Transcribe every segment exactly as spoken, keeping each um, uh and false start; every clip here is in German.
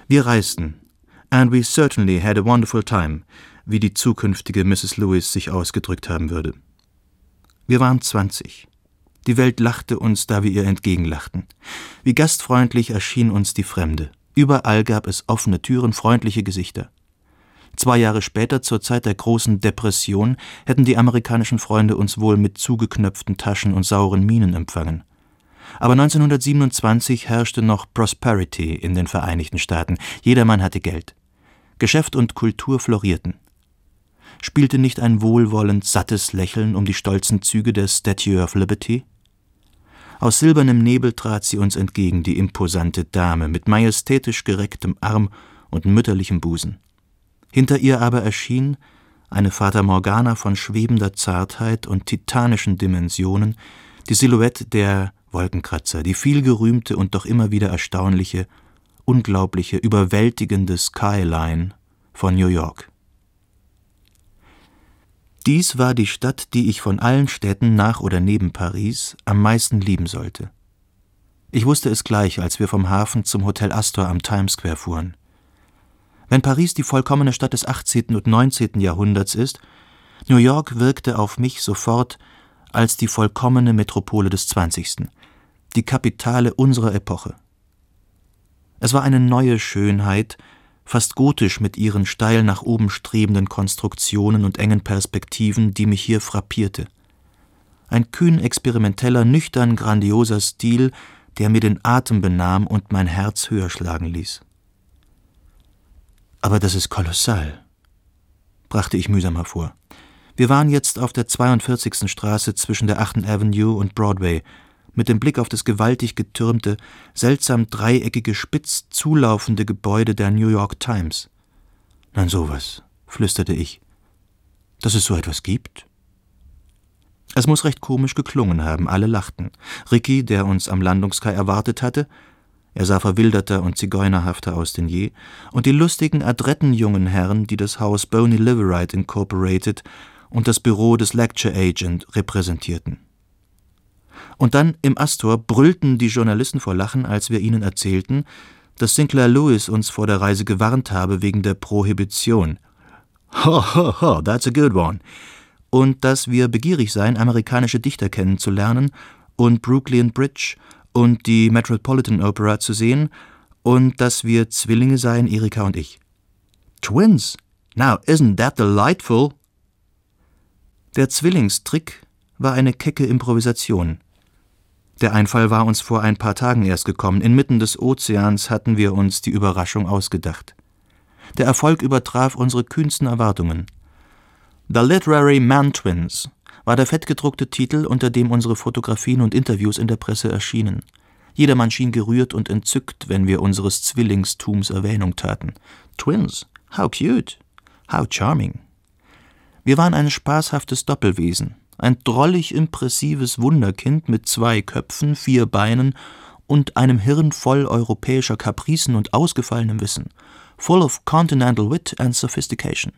Wir reisten, and we certainly had a wonderful time, wie die zukünftige Misses Lewis sich ausgedrückt haben würde. Wir waren zwanzig. Die Welt lachte uns, da wir ihr entgegenlachten. Wie gastfreundlich erschien uns die Fremde. Überall gab es offene Türen, freundliche Gesichter. Zwei Jahre später, zur Zeit der großen Depression, hätten die amerikanischen Freunde uns wohl mit zugeknöpften Taschen und sauren Mienen empfangen. Aber neunzehnhundertsiebenundzwanzig herrschte noch Prosperity in den Vereinigten Staaten. Jedermann hatte Geld. Geschäft und Kultur florierten. Spielte nicht ein wohlwollend, sattes Lächeln um die stolzen Züge der Statue of Liberty? Aus silbernem Nebel trat sie uns entgegen, die imposante Dame, mit majestätisch gerecktem Arm und mütterlichem Busen. Hinter ihr aber erschien eine Fata Morgana von schwebender Zartheit und titanischen Dimensionen, die Silhouette der Wolkenkratzer, die vielgerühmte und doch immer wieder erstaunliche, unglaubliche, überwältigende Skyline von New York. Dies war die Stadt, die ich von allen Städten nach oder neben Paris am meisten lieben sollte. Ich wusste es gleich, als wir vom Hafen zum Hotel Astor am Times Square fuhren. Wenn Paris die vollkommene Stadt des achtzehnten und neunzehnten Jahrhunderts ist, New York wirkte auf mich sofort als die vollkommene Metropole des zwanzigsten, die Kapitale unserer Epoche. Es war eine neue Schönheit, fast gotisch mit ihren steil nach oben strebenden Konstruktionen und engen Perspektiven, die mich hier frappierte. Ein kühn experimenteller, nüchtern grandioser Stil, der mir den Atem benahm und mein Herz höher schlagen ließ. »Aber das ist kolossal«, brachte ich mühsam hervor. Wir waren jetzt auf der zweiundvierzigsten Straße zwischen der achten Avenue und Broadway, mit dem Blick auf das gewaltig getürmte, seltsam dreieckige, spitz zulaufende Gebäude der New York Times. »Nein, sowas«, flüsterte ich, »dass es so etwas gibt?« Es muss recht komisch geklungen haben, alle lachten. Ricky, der uns am Landungskai erwartet hatte, er sah verwilderter und zigeunerhafter aus denn je, und die lustigen, adretten jungen Herren, die das Haus Boney Liverite Incorporated und das Büro des Lecture Agent repräsentierten. Und dann im Astor brüllten die Journalisten vor Lachen, als wir ihnen erzählten, dass Sinclair Lewis uns vor der Reise gewarnt habe wegen der Prohibition. Ho, ho, ho, that's a good one. Und dass wir begierig seien, amerikanische Dichter kennenzulernen und Brooklyn Bridge und die Metropolitan Opera zu sehen und dass wir Zwillinge seien, Erika und ich. Twins? Now, isn't that delightful? Der Zwillingstrick war eine kecke Improvisation. Der Einfall war uns vor ein paar Tagen erst gekommen. Inmitten des Ozeans hatten wir uns die Überraschung ausgedacht. Der Erfolg übertraf unsere kühnsten Erwartungen. The Literary Man-Twins war der fettgedruckte Titel, unter dem unsere Fotografien und Interviews in der Presse erschienen. Jedermann schien gerührt und entzückt, wenn wir unseres Zwillingstums Erwähnung taten. Twins, how cute, how charming. Wir waren ein spaßhaftes Doppelwesen, ein drollig impressives Wunderkind mit zwei Köpfen, vier Beinen und einem Hirn voll europäischer Kapricen und ausgefallenem Wissen, full of continental wit and sophistication.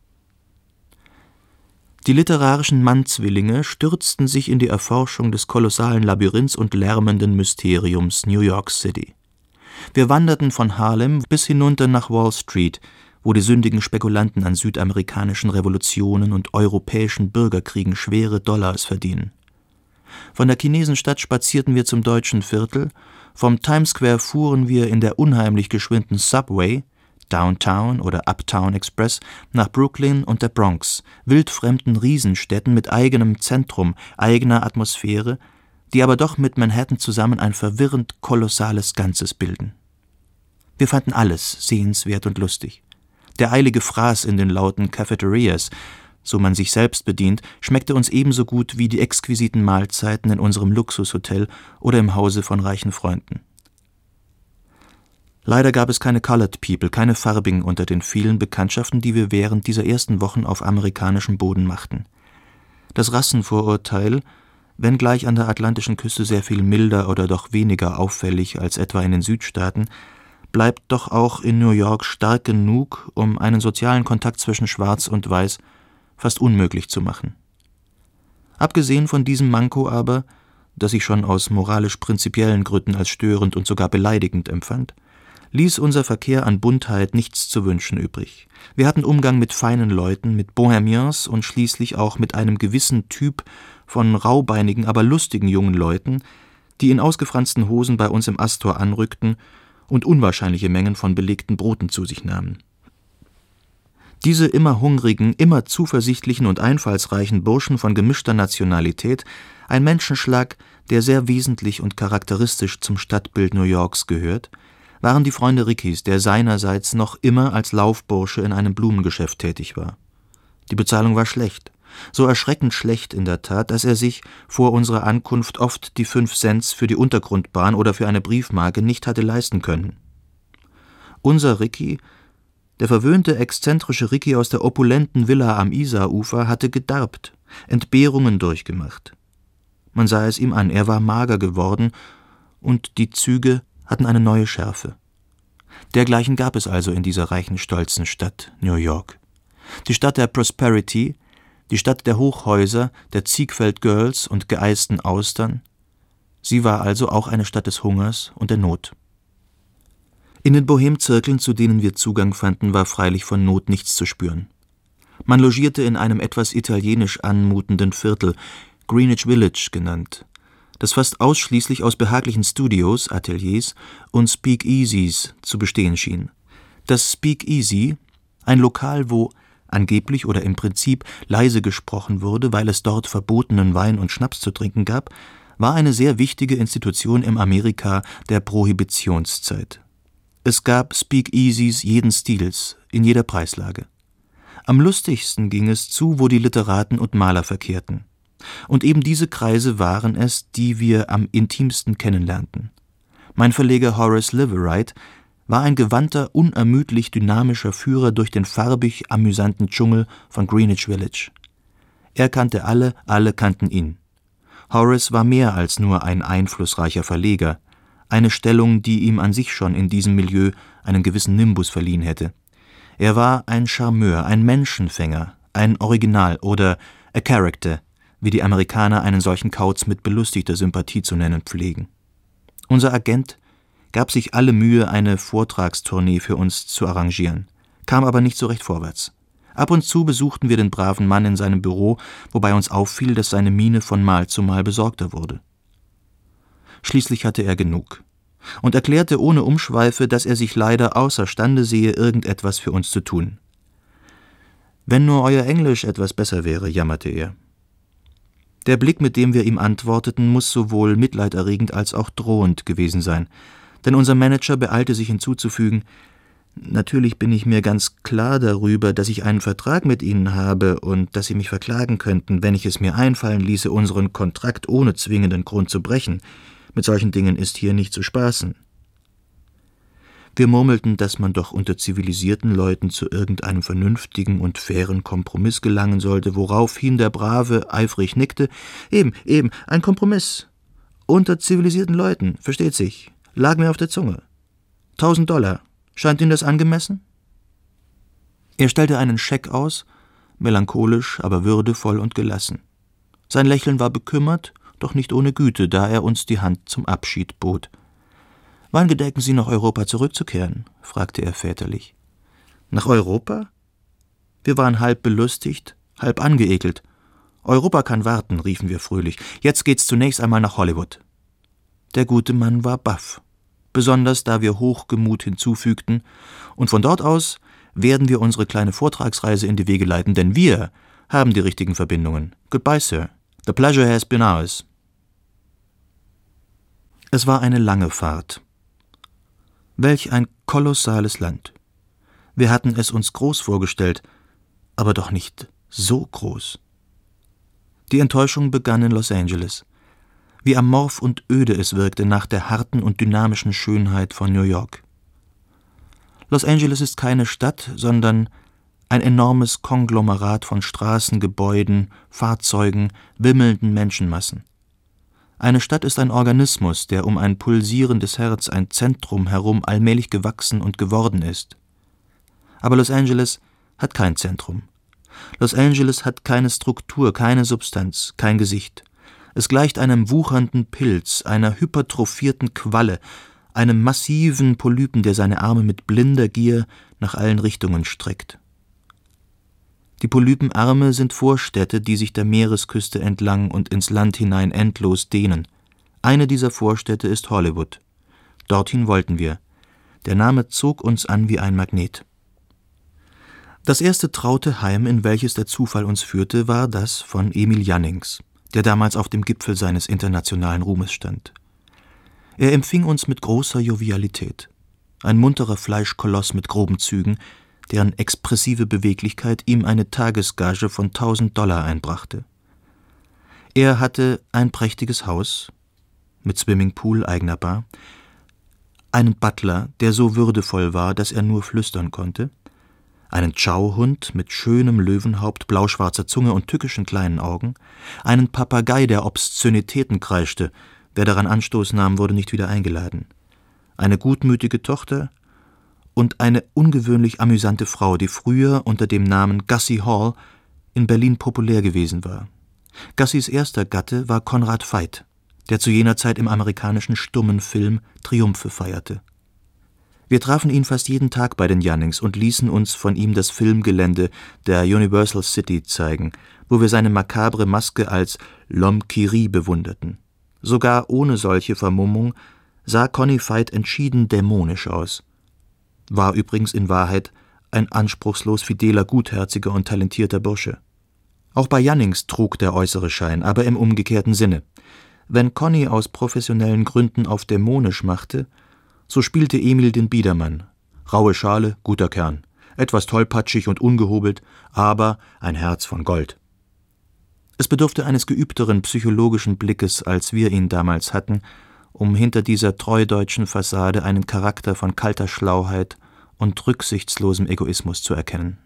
Die literarischen Mann-Zwillinge stürzten sich in die Erforschung des kolossalen Labyrinths und lärmenden Mysteriums New York City. Wir wanderten von Harlem bis hinunter nach Wall Street, wo die sündigen Spekulanten an südamerikanischen Revolutionen und europäischen Bürgerkriegen schwere Dollars verdienen. Von der Chinesenstadt spazierten wir zum deutschen Viertel, vom Times Square fuhren wir in der unheimlich geschwinden Subway, Downtown oder Uptown Express, nach Brooklyn und der Bronx, wildfremden Riesenstädten mit eigenem Zentrum, eigener Atmosphäre, die aber doch mit Manhattan zusammen ein verwirrend kolossales Ganzes bilden. Wir fanden alles sehenswert und lustig. Der eilige Fraß in den lauten Cafeterias, so man sich selbst bedient, schmeckte uns ebenso gut wie die exquisiten Mahlzeiten in unserem Luxushotel oder im Hause von reichen Freunden. Leider gab es keine Colored People, keine Farbigen unter den vielen Bekanntschaften, die wir während dieser ersten Wochen auf amerikanischem Boden machten. Das Rassenvorurteil, wenngleich an der atlantischen Küste sehr viel milder oder doch weniger auffällig als etwa in den Südstaaten, bleibt doch auch in New York stark genug, um einen sozialen Kontakt zwischen Schwarz und Weiß fast unmöglich zu machen. Abgesehen von diesem Manko aber, das ich schon aus moralisch-prinzipiellen Gründen als störend und sogar beleidigend empfand, ließ unser Verkehr an Buntheit nichts zu wünschen übrig. Wir hatten Umgang mit feinen Leuten, mit Bohemiens und schließlich auch mit einem gewissen Typ von raubeinigen, aber lustigen jungen Leuten, die in ausgefransten Hosen bei uns im Astor anrückten und unwahrscheinliche Mengen von belegten Broten zu sich nahmen. Diese immer hungrigen, immer zuversichtlichen und einfallsreichen Burschen von gemischter Nationalität, ein Menschenschlag, der sehr wesentlich und charakteristisch zum Stadtbild New Yorks gehört, waren die Freunde Rickys, der seinerseits noch immer als Laufbursche in einem Blumengeschäft tätig war. Die Bezahlung war schlecht, so erschreckend schlecht in der Tat, dass er sich vor unserer Ankunft oft die fünf Cents für die Untergrundbahn oder für eine Briefmarke nicht hatte leisten können. Unser Ricky, der verwöhnte, exzentrische Ricky aus der opulenten Villa am Isarufer, hatte gedarbt, Entbehrungen durchgemacht. Man sah es ihm an, er war mager geworden und die Züge hatten eine neue Schärfe. Dergleichen gab es also in dieser reichen, stolzen Stadt New York. Die Stadt der Prosperity, die Stadt der Hochhäuser, der Ziegfeld-Girls und geeisten Austern. Sie war also auch eine Stadt des Hungers und der Not. In den Bohemzirkeln, zu denen wir Zugang fanden, war freilich von Not nichts zu spüren. Man logierte in einem etwas italienisch anmutenden Viertel, Greenwich Village genannt, das fast ausschließlich aus behaglichen Studios, Ateliers und Speakeasies zu bestehen schien. Das Speakeasy, ein Lokal, wo angeblich oder im Prinzip leise gesprochen wurde, weil es dort verbotenen Wein und Schnaps zu trinken gab, war eine sehr wichtige Institution im Amerika der Prohibitionszeit. Es gab Speakeasies jeden Stils, in jeder Preislage. Am lustigsten ging es zu, wo die Literaten und Maler verkehrten. Und eben diese Kreise waren es, die wir am intimsten kennenlernten. Mein Verleger Horace Liveright war ein gewandter, unermüdlich dynamischer Führer durch den farbig amüsanten Dschungel von Greenwich Village. Er kannte alle, alle kannten ihn. Horace war mehr als nur ein einflussreicher Verleger, eine Stellung, die ihm an sich schon in diesem Milieu einen gewissen Nimbus verliehen hätte. Er war ein Charmeur, ein Menschenfänger, ein Original oder a Character, wie die Amerikaner einen solchen Kauz mit belustigter Sympathie zu nennen pflegen. Unser Agent gab sich alle Mühe, eine Vortragstournee für uns zu arrangieren, kam aber nicht so recht vorwärts. Ab und zu besuchten wir den braven Mann in seinem Büro, wobei uns auffiel, dass seine Miene von Mal zu Mal besorgter wurde. Schließlich hatte er genug und erklärte ohne Umschweife, dass er sich leider außerstande sehe, irgendetwas für uns zu tun. »Wenn nur euer Englisch etwas besser wäre«, jammerte er. Der Blick, mit dem wir ihm antworteten, muss sowohl mitleiderregend als auch drohend gewesen sein, denn unser Manager beeilte sich hinzuzufügen: »Natürlich bin ich mir ganz klar darüber, dass ich einen Vertrag mit Ihnen habe und dass Sie mich verklagen könnten, wenn ich es mir einfallen ließe, unseren Kontrakt ohne zwingenden Grund zu brechen. Mit solchen Dingen ist hier nicht zu spaßen.« Wir murmelten, dass man doch unter zivilisierten Leuten zu irgendeinem vernünftigen und fairen Kompromiss gelangen sollte, woraufhin der Brave eifrig nickte. »Eben, eben, ein Kompromiss. Unter zivilisierten Leuten, versteht sich. Lag mir auf der Zunge. Tausend Dollar. Scheint Ihnen das angemessen?« Er stellte einen Scheck aus, melancholisch, aber würdevoll und gelassen. Sein Lächeln war bekümmert, doch nicht ohne Güte, da er uns die Hand zum Abschied bot. »Wann gedenken Sie, nach Europa zurückzukehren?« fragte er väterlich. »Nach Europa?« Wir waren halb belustigt, halb angeekelt. »Europa kann warten«, riefen wir fröhlich. »Jetzt geht's zunächst einmal nach Hollywood.« Der gute Mann war baff, besonders da wir Hochgemut hinzufügten, und von dort aus werden wir unsere kleine Vortragsreise in die Wege leiten, denn wir haben die richtigen Verbindungen. Goodbye, Sir. The pleasure has been ours. Es war eine lange Fahrt. Welch ein kolossales Land. Wir hatten es uns groß vorgestellt, aber doch nicht so groß. Die Enttäuschung begann in Los Angeles. Wie amorph und öde es wirkte nach der harten und dynamischen Schönheit von New York. Los Angeles ist keine Stadt, sondern ein enormes Konglomerat von Straßen, Gebäuden, Fahrzeugen, wimmelnden Menschenmassen. Eine Stadt ist ein Organismus, der um ein pulsierendes Herz, ein Zentrum herum allmählich gewachsen und geworden ist. Aber Los Angeles hat kein Zentrum. Los Angeles hat keine Struktur, keine Substanz, kein Gesicht. Es gleicht einem wuchernden Pilz, einer hypertrophierten Qualle, einem massiven Polypen, der seine Arme mit blinder Gier nach allen Richtungen streckt. Die Polypenarme sind Vorstädte, die sich der Meeresküste entlang und ins Land hinein endlos dehnen. Eine dieser Vorstädte ist Hollywood. Dorthin wollten wir. Der Name zog uns an wie ein Magnet. Das erste traute Heim, in welches der Zufall uns führte, war das von Emil Jannings, der damals auf dem Gipfel seines internationalen Ruhmes stand. Er empfing uns mit großer Jovialität. Ein munterer Fleischkoloss mit groben Zügen, deren expressive Beweglichkeit ihm eine Tagesgage von tausend Dollar einbrachte. Er hatte ein prächtiges Haus mit Swimmingpool, eigener Bar, einen Butler, der so würdevoll war, dass er nur flüstern konnte, einen Chow-Hund mit schönem Löwenhaupt, blauschwarzer Zunge und tückischen kleinen Augen, einen Papagei, der Obszönitäten kreischte. Wer daran Anstoß nahm, wurde nicht wieder eingeladen. Eine gutmütige Tochter und eine ungewöhnlich amüsante Frau, die früher unter dem Namen Gussie Hall in Berlin populär gewesen war. Gussies erster Gatte war Conrad Veidt, der zu jener Zeit im amerikanischen stummen Film Triumphe feierte. Wir trafen ihn fast jeden Tag bei den Jannings und ließen uns von ihm das Filmgelände der Universal City zeigen, wo wir seine makabre Maske als L'Homme qui rit bewunderten. Sogar ohne solche Vermummung sah Conny Veidt entschieden dämonisch aus. War übrigens in Wahrheit ein anspruchslos fideler, gutherziger und talentierter Bursche. Auch bei Jannings trug der äußere Schein, aber im umgekehrten Sinne. Wenn Conny aus professionellen Gründen auf dämonisch machte, so spielte Emil den Biedermann. Raue Schale, guter Kern, etwas tollpatschig und ungehobelt, aber ein Herz von Gold. Es bedurfte eines geübteren psychologischen Blickes, als wir ihn damals hatten, um hinter dieser treudeutschen Fassade einen Charakter von kalter Schlauheit und rücksichtslosem Egoismus zu erkennen.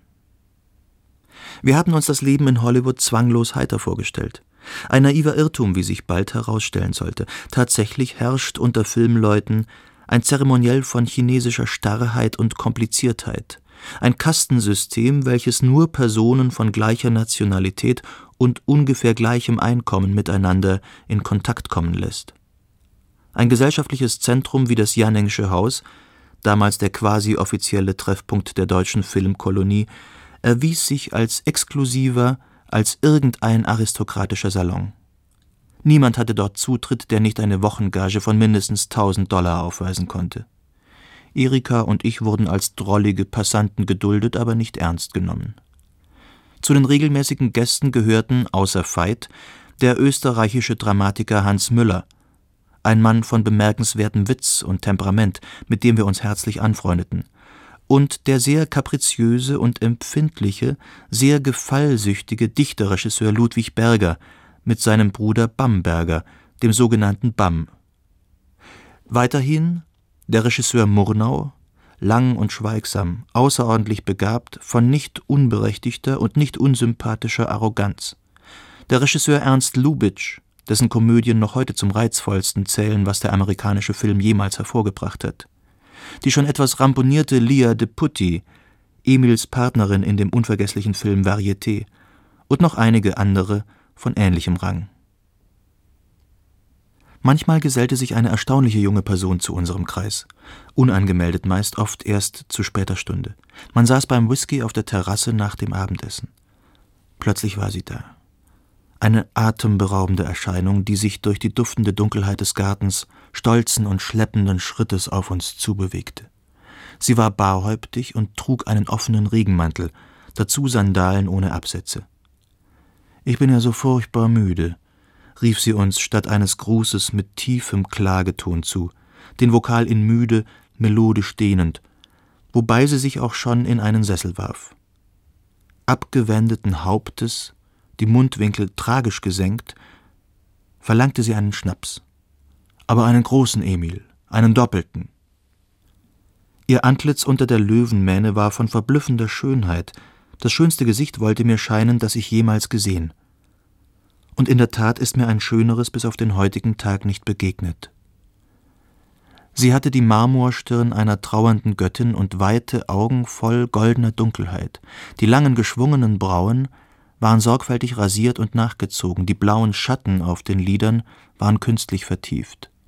Wir hatten uns das Leben in Hollywood zwanglos heiter vorgestellt. Ein naiver Irrtum, wie sich bald herausstellen sollte. Tatsächlich herrscht unter Filmleuten ein Zeremoniell von chinesischer Starrheit und Kompliziertheit, ein Kastensystem, welches nur Personen von gleicher Nationalität und ungefähr gleichem Einkommen miteinander in Kontakt kommen lässt. Ein gesellschaftliches Zentrum wie das Janningsche Haus, damals der quasi offizielle Treffpunkt der deutschen Filmkolonie, erwies sich als exklusiver als irgendein aristokratischer Salon. Niemand hatte dort Zutritt, der nicht eine Wochengage von mindestens tausend Dollar aufweisen konnte. Erika und ich wurden als drollige Passanten geduldet, aber nicht ernst genommen. Zu den regelmäßigen Gästen gehörten, außer Veidt, der österreichische Dramatiker Hans Müller, ein Mann von bemerkenswertem Witz und Temperament, mit dem wir uns herzlich anfreundeten, und der sehr kapriziöse und empfindliche, sehr gefallsüchtige Dichterregisseur Ludwig Berger, mit seinem Bruder Bamberger, dem sogenannten Bam. Weiterhin der Regisseur Murnau, lang und schweigsam, außerordentlich begabt, von nicht unberechtigter und nicht unsympathischer Arroganz. Der Regisseur Ernst Lubitsch, dessen Komödien noch heute zum reizvollsten zählen, was der amerikanische Film jemals hervorgebracht hat. Die schon etwas ramponierte Lia de Putti, Emils Partnerin in dem unvergesslichen Film Varieté, und noch einige andere von ähnlichem Rang. Manchmal gesellte sich eine erstaunliche junge Person zu unserem Kreis, unangemeldet meist, oft erst zu später Stunde. Man saß beim Whisky auf der Terrasse nach dem Abendessen. Plötzlich war sie da. Eine atemberaubende Erscheinung, die sich durch die duftende Dunkelheit des Gartens stolzen und schleppenden Schrittes auf uns zubewegte. Sie war barhäuptig und trug einen offenen Regenmantel, dazu Sandalen ohne Absätze. »Ich bin ja so furchtbar müde«, rief sie uns statt eines Grußes mit tiefem Klageton zu, den Vokal in müde, melodisch dehnend, wobei sie sich auch schon in einen Sessel warf. Abgewendeten Hauptes, die Mundwinkel tragisch gesenkt, verlangte sie einen Schnaps, aber einen großen Emil, einen doppelten. Ihr Antlitz unter der Löwenmähne war von verblüffender Schönheit. Das schönste Gesicht wollte mir scheinen, das ich jemals gesehen. Und in der Tat ist mir ein schöneres bis auf den heutigen Tag nicht begegnet. Sie hatte die Marmorstirn einer trauernden Göttin und weite Augen voll goldener Dunkelheit. Die langen geschwungenen Brauen waren sorgfältig rasiert und nachgezogen, die blauen Schatten auf den Lidern waren künstlich vertieft.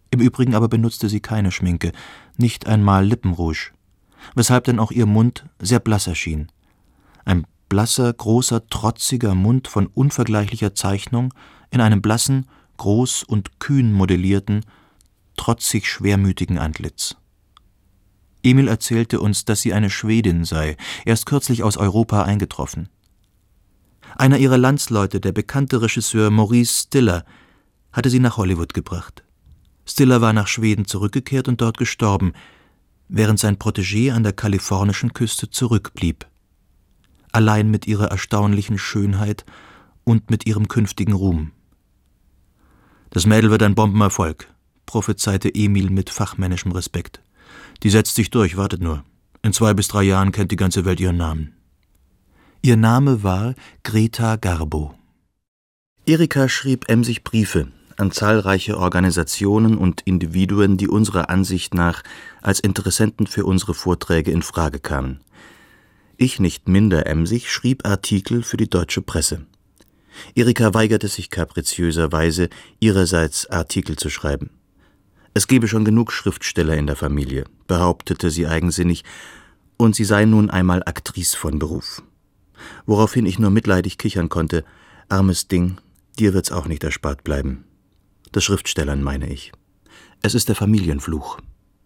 Im Übrigen aber benutzte sie keine Schminke, nicht einmal Lippenrouge, weshalb denn auch ihr Mund sehr blass erschien. Ein blasser, großer, trotziger Mund von unvergleichlicher Zeichnung in einem blassen, groß und kühn modellierten, trotzig schwermütigen Antlitz. Emil erzählte uns, dass sie eine Schwedin sei, erst kürzlich aus Europa eingetroffen. Einer ihrer Landsleute, der bekannte Regisseur Maurice Stiller, hatte sie nach Hollywood gebracht. Stiller war nach Schweden zurückgekehrt und dort gestorben, während sein Protégé an der kalifornischen Küste zurückblieb. Allein mit ihrer erstaunlichen Schönheit und mit ihrem künftigen Ruhm. »Das Mädel wird ein Bombenerfolg«, prophezeite Emil mit fachmännischem Respekt. »Die setzt sich durch, wartet nur. In zwei bis drei Jahren kennt die ganze Welt ihren Namen.« Ihr Name war Greta Garbo. Erika schrieb emsig Briefe an zahlreiche Organisationen und Individuen, die unserer Ansicht nach als Interessenten für unsere Vorträge in Frage kamen. Ich, nicht minder emsig, schrieb Artikel für die deutsche Presse. Erika weigerte sich kapriziöserweise, ihrerseits Artikel zu schreiben. Es gebe schon genug Schriftsteller in der Familie, behauptete sie eigensinnig, und sie sei nun einmal Aktrice von Beruf. Woraufhin ich nur mitleidig kichern konnte: »Armes Ding, dir wird's auch nicht erspart bleiben.« Das Schriftstellern meine ich. Es ist der Familienfluch.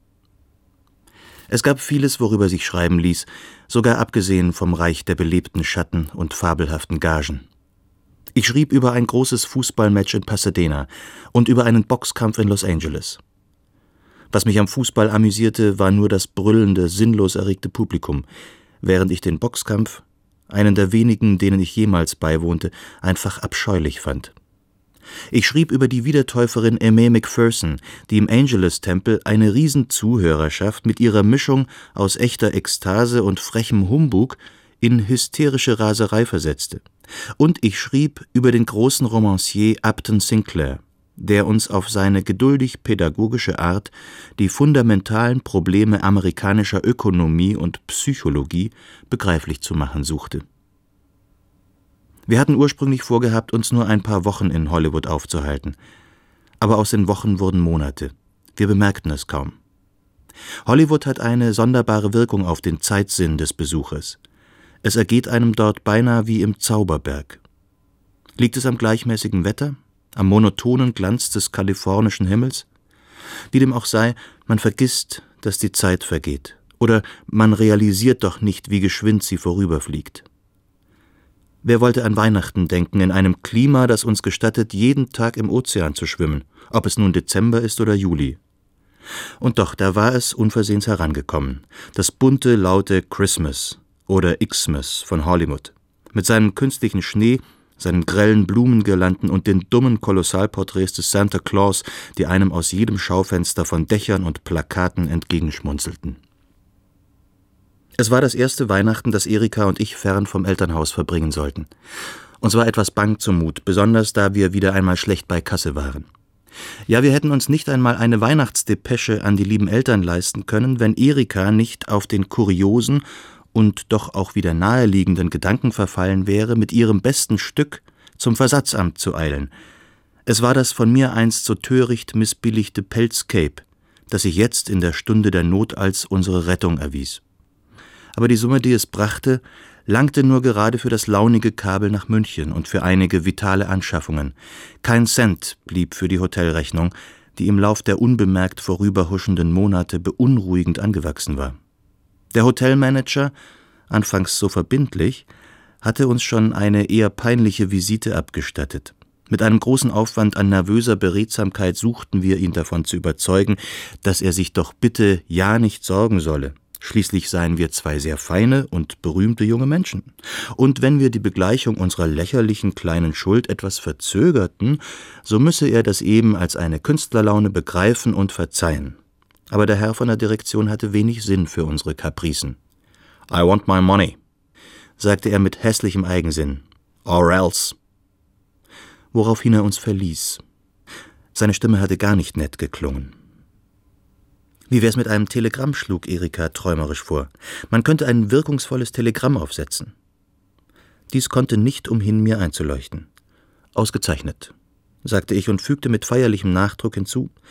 Es gab vieles, worüber sich schreiben ließ, sogar abgesehen vom Reich der belebten Schatten und fabelhaften Gagen. Ich schrieb über ein großes Fußballmatch in Pasadena und über einen Boxkampf in Los Angeles. Was mich am Fußball amüsierte, war nur das brüllende, sinnlos erregte Publikum, während ich den Boxkampf, einen der wenigen, denen ich jemals beiwohnte, einfach abscheulich fand. Ich schrieb über die Wiedertäuferin Aimee McPherson, die im Angelus-Tempel eine Riesenzuhörerschaft mit ihrer Mischung aus echter Ekstase und frechem Humbug in hysterische Raserei versetzte. Und ich schrieb über den großen Romancier Upton Sinclair, der uns auf seine geduldig-pädagogische Art die fundamentalen Probleme amerikanischer Ökonomie und Psychologie begreiflich zu machen suchte. Wir hatten ursprünglich vorgehabt, uns nur ein paar Wochen in Hollywood aufzuhalten. Aber aus den Wochen wurden Monate. Wir bemerkten es kaum. Hollywood hat eine sonderbare Wirkung auf den Zeitsinn des Besuchers. Es ergeht einem dort beinahe wie im Zauberberg. Liegt es am gleichmäßigen Wetter, am monotonen Glanz des kalifornischen Himmels? Wie dem auch sei, man vergisst, dass die Zeit vergeht. Oder man realisiert doch nicht, wie geschwind sie vorüberfliegt. Wer wollte an Weihnachten denken, in einem Klima, das uns gestattet, jeden Tag im Ozean zu schwimmen, ob es nun Dezember ist oder Juli? Und doch, da war es unversehens herangekommen, das bunte, laute Christmas oder Xmas von Hollywood, mit seinem künstlichen Schnee, seinen grellen Blumengirlanden und den dummen Kolossalporträts des Santa Claus, die einem aus jedem Schaufenster von Dächern und Plakaten entgegenschmunzelten. Es war das erste Weihnachten, das Erika und ich fern vom Elternhaus verbringen sollten. Uns war etwas bang zumut, besonders da wir wieder einmal schlecht bei Kasse waren. Ja, wir hätten uns nicht einmal eine Weihnachtsdepesche an die lieben Eltern leisten können, wenn Erika nicht auf den kuriosen und doch auch wieder naheliegenden Gedanken verfallen wäre, mit ihrem besten Stück zum Versatzamt zu eilen. Es war das von mir einst so töricht missbilligte Pelzcape, das sich jetzt in der Stunde der Not als unsere Rettung erwies. Aber die Summe, die es brachte, langte nur gerade für das launige Kabel nach München und für einige vitale Anschaffungen. Kein Cent blieb für die Hotelrechnung, die im Lauf der unbemerkt vorüberhuschenden Monate beunruhigend angewachsen war. Der Hotelmanager, anfangs so verbindlich, hatte uns schon eine eher peinliche Visite abgestattet. Mit einem großen Aufwand an nervöser Beredsamkeit suchten wir ihn davon zu überzeugen, dass er sich doch bitte ja nicht sorgen solle. Schließlich seien wir zwei sehr feine und berühmte junge Menschen. Und wenn wir die Begleichung unserer lächerlichen kleinen Schuld etwas verzögerten, so müsse er das eben als eine Künstlerlaune begreifen und verzeihen. Aber der Herr von der Direktion hatte wenig Sinn für unsere Kapricen. »I want my money«, sagte er mit hässlichem Eigensinn. »Or else«, woraufhin er uns verließ. Seine Stimme hatte gar nicht nett geklungen. »Wie wär's mit einem Telegramm«, schlug Erika träumerisch vor. »Man könnte ein wirkungsvolles Telegramm aufsetzen.« Dies konnte nicht umhin, mir einzuleuchten. »Ausgezeichnet«, sagte ich und fügte mit feierlichem Nachdruck hinzu,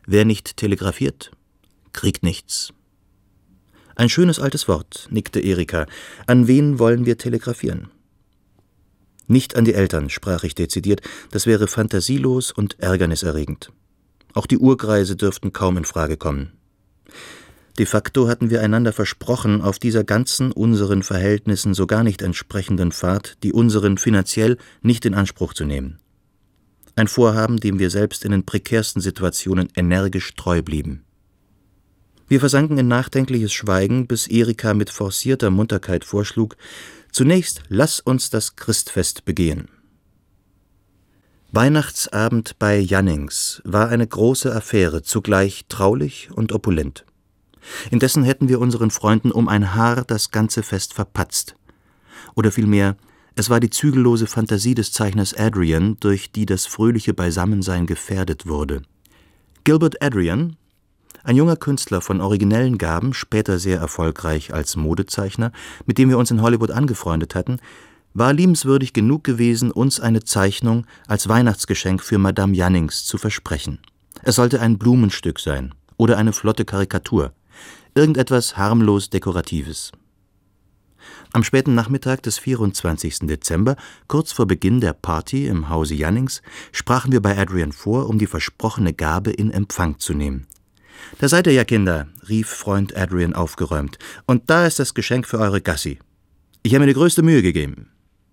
Wer nicht telegrafiert, kriegt nichts. Ein schönes altes Wort, nickte Erika. An wen wollen wir telegrafieren? Nicht an die Eltern, sprach ich dezidiert, das wäre fantasielos und ärgerniserregend. Auch die Urgreise dürften kaum in Frage kommen. De facto hatten wir einander versprochen, auf dieser ganzen unseren Verhältnissen so gar nicht entsprechenden Fahrt die unseren finanziell nicht in Anspruch zu nehmen. Ein Vorhaben, dem wir selbst in den prekärsten Situationen energisch treu blieben. Wir versanken in nachdenkliches Schweigen, bis Erika mit forcierter Munterkeit vorschlug, zunächst lass uns das Christfest begehen. Weihnachtsabend bei Jannings war eine große Affäre, zugleich traulich und opulent. Indessen hätten wir unseren Freunden um ein Haar das ganze Fest verpatzt. Oder vielmehr, es war die zügellose Fantasie des Zeichners Adrian, durch die das fröhliche Beisammensein gefährdet wurde. Gilbert Adrian, ein junger Künstler von originellen Gaben, später sehr erfolgreich als Modezeichner, mit dem wir uns in Hollywood angefreundet hatten, war liebenswürdig genug gewesen, uns eine Zeichnung als Weihnachtsgeschenk für Madame Jannings zu versprechen. Es sollte ein Blumenstück sein oder eine flotte Karikatur, irgendetwas harmlos Dekoratives. Am späten Nachmittag des vierundzwanzigsten Dezember, kurz vor Beginn der Party im Hause Jannings, sprachen wir bei Adrian vor, um die versprochene Gabe in Empfang zu nehmen. »Da seid ihr ja, Kinder«, rief Freund Adrian aufgeräumt, »und da ist das Geschenk für eure Gassi. Ich habe mir die größte Mühe gegeben.«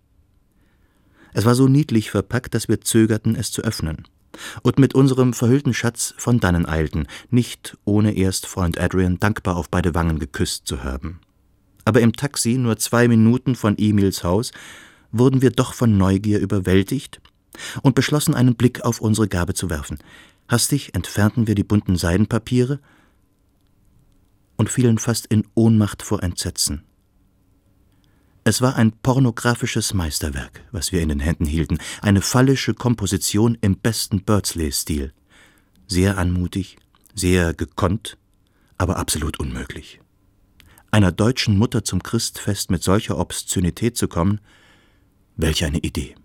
Es war so niedlich verpackt, dass wir zögerten, es zu öffnen, und mit unserem verhüllten Schatz von dannen eilten, nicht ohne erst Freund Adrian dankbar auf beide Wangen geküsst zu haben. Aber im Taxi, nur zwei Minuten von Emils Haus, wurden wir doch von Neugier überwältigt und beschlossen, einen Blick auf unsere Gabe zu werfen. Hastig entfernten wir die bunten Seidenpapiere und fielen fast in Ohnmacht vor Entsetzen. Es war ein pornografisches Meisterwerk, was wir in den Händen hielten, eine phallische Komposition im besten Beardsley-Stil. Sehr anmutig, sehr gekonnt, aber absolut unmöglich. Einer deutschen Mutter zum Christfest mit solcher Obszönität zu kommen, welch eine Idee.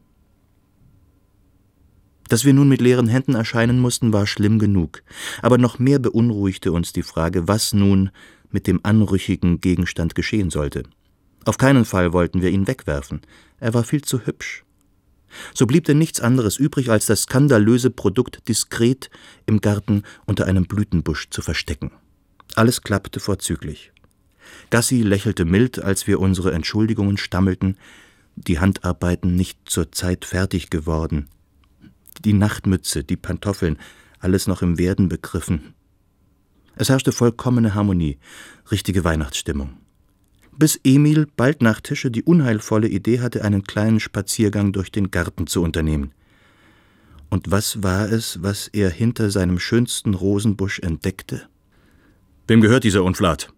Dass wir nun mit leeren Händen erscheinen mussten, war schlimm genug, aber noch mehr beunruhigte uns die Frage, was nun mit dem anrüchigen Gegenstand geschehen sollte. Auf keinen Fall wollten wir ihn wegwerfen, er war viel zu hübsch. So blieb denn nichts anderes übrig, als das skandalöse Produkt diskret im Garten unter einem Blütenbusch zu verstecken. Alles klappte vorzüglich. Gassi lächelte mild, als wir unsere Entschuldigungen stammelten, die Handarbeiten nicht zur Zeit fertig geworden. Die Nachtmütze, die Pantoffeln, alles noch im Werden begriffen. Es herrschte vollkommene Harmonie, richtige Weihnachtsstimmung. Bis Emil bald nach Tische die unheilvolle Idee hatte, einen kleinen Spaziergang durch den Garten zu unternehmen. Und was war es, was er hinter seinem schönsten Rosenbusch entdeckte? »Wem gehört dieser Unflat?«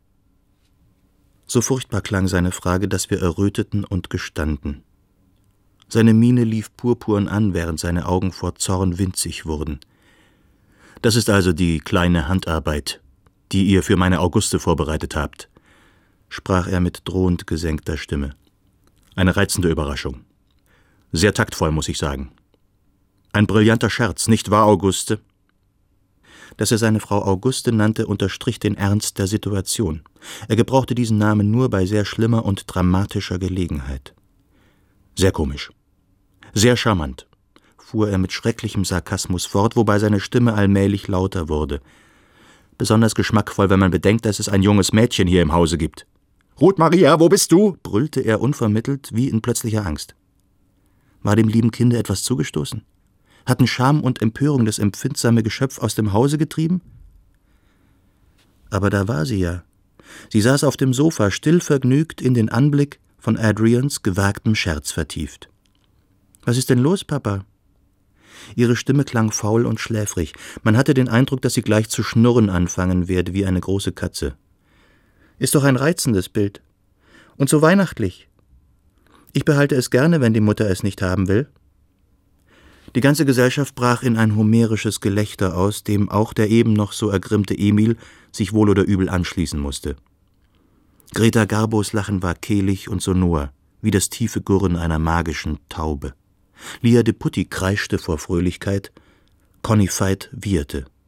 So furchtbar klang seine Frage, dass wir erröteten und gestanden. Seine Miene lief purpurn an, während seine Augen vor Zorn winzig wurden. »Das ist also die kleine Handarbeit, die ihr für meine Auguste vorbereitet habt«, sprach er mit drohend gesenkter Stimme. »Eine reizende Überraschung. Sehr taktvoll, muss ich sagen. Ein brillanter Scherz, nicht wahr, Auguste?« Dass er seine Frau Auguste nannte, unterstrich den Ernst der Situation. Er gebrauchte diesen Namen nur bei sehr schlimmer und dramatischer Gelegenheit. »Sehr komisch. Sehr charmant«, fuhr er mit schrecklichem Sarkasmus fort, wobei seine Stimme allmählich lauter wurde. »Besonders geschmackvoll, wenn man bedenkt, dass es ein junges Mädchen hier im Hause gibt.« »Ruth Maria, wo bist du?« brüllte er unvermittelt, wie in plötzlicher Angst. War dem lieben Kinde etwas zugestoßen? Hatten Scham und Empörung das empfindsame Geschöpf aus dem Hause getrieben? Aber da war sie ja. Sie saß auf dem Sofa, still vergnügt in den Anblick von Adrians gewagtem Scherz vertieft. »Was ist denn los, Papa?« Ihre Stimme klang faul und schläfrig. Man hatte den Eindruck, dass sie gleich zu schnurren anfangen werde, wie eine große Katze. »Ist doch ein reizendes Bild. Und so weihnachtlich. Ich behalte es gerne, wenn die Mutter es nicht haben will.« Die ganze Gesellschaft brach in ein homerisches Gelächter aus, dem auch der eben noch so ergrimmte Emil sich wohl oder übel anschließen musste. Greta Garbos Lachen war kehlig und sonor, wie das tiefe Gurren einer magischen Taube. Lia de Putti kreischte vor Fröhlichkeit, Conny Veit wieherte.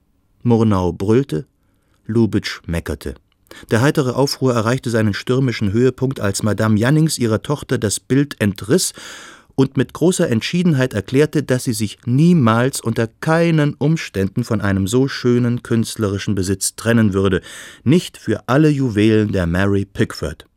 Murnau brüllte, Lubitsch meckerte. Der heitere Aufruhr erreichte seinen stürmischen Höhepunkt, als Madame Jannings ihrer Tochter das Bild entriss und mit großer Entschiedenheit erklärte, dass sie sich niemals unter keinen Umständen von einem so schönen künstlerischen Besitz trennen würde, nicht für alle Juwelen der Mary Pickford.